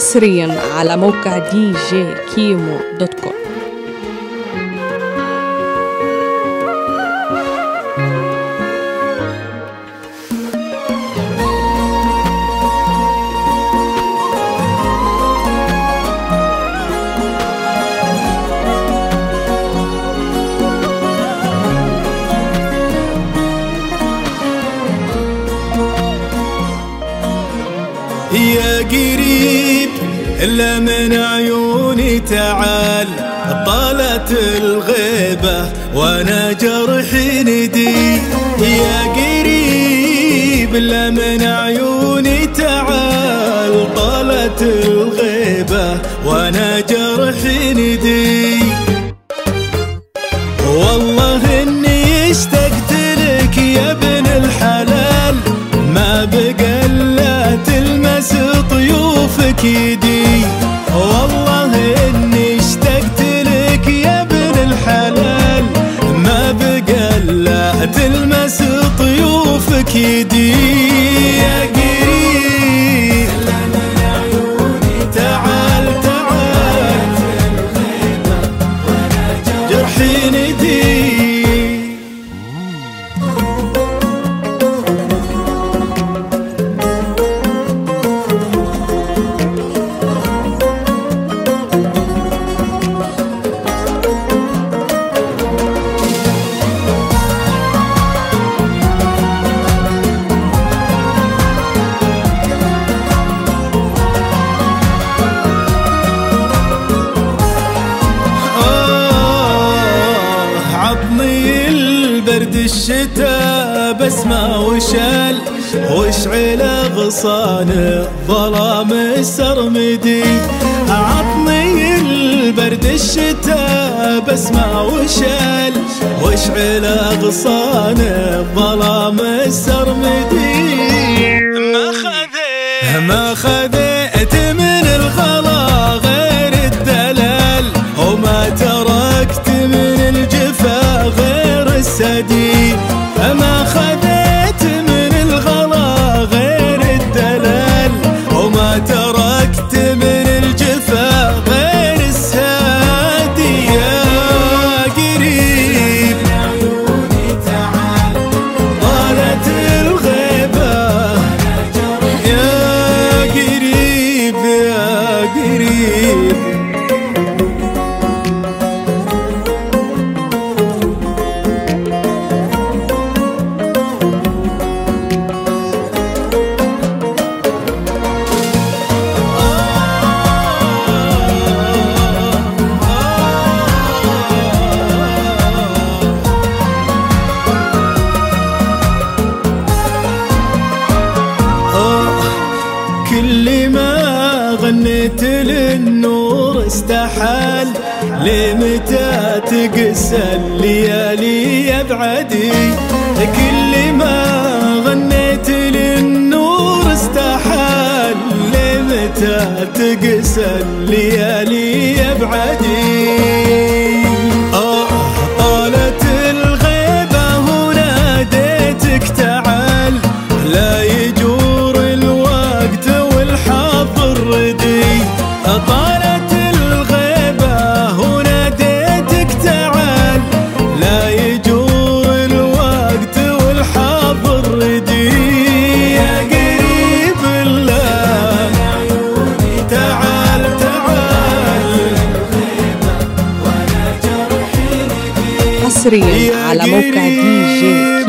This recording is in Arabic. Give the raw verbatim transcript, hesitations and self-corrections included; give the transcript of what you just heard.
حصريا على موقع دي جي كيمو دوت كوم. يا قريب إلا من عيوني تعال، طالت الغيبة وانا جرحي ندي. يا قريب إلا من عيوني تعال، طالت الغيبة وانا جرحي ندي. والله اني اشتقت لك يا ابن الحلال، ما بقى الا تلمس طيوفك يدي. والله اني اشتقت لك يا ابن الحلال، ما بقى الا تلمس طيوفك يدي. يا قريب تعال تعال، جرحي ندي. برد الشتاء بسمة وشال، واشعل اغصان الظلام السرمدي. عطني البرد الشتاء بسمة وشال، واشعل اغصان الظلام السرمدي. ما خذيت ما خذيت من الغلا غير الدلال، وما تركت من الجفا غير السدي. ما خذيت من الغلا غير الدلال، وما تركت من الجفا غير السدي. يا قريب طالت الغيبة، يا قريب يا قريب. كل ما غنيت للنور استحال، لمتى تقسى الليالي يا بعدي. كل ما غنيت للنور استحال، لمتى تقسى الليالي يا بعدي. آه طالت الغيبة وناديتك تعال، لا يجور الوقت والحظر ردي. طالت الغيبة وناديتك تعال، لا يجور الوقت والحظر ردي. يا قريب الله تعال تعال، حصريا على موقع دي جي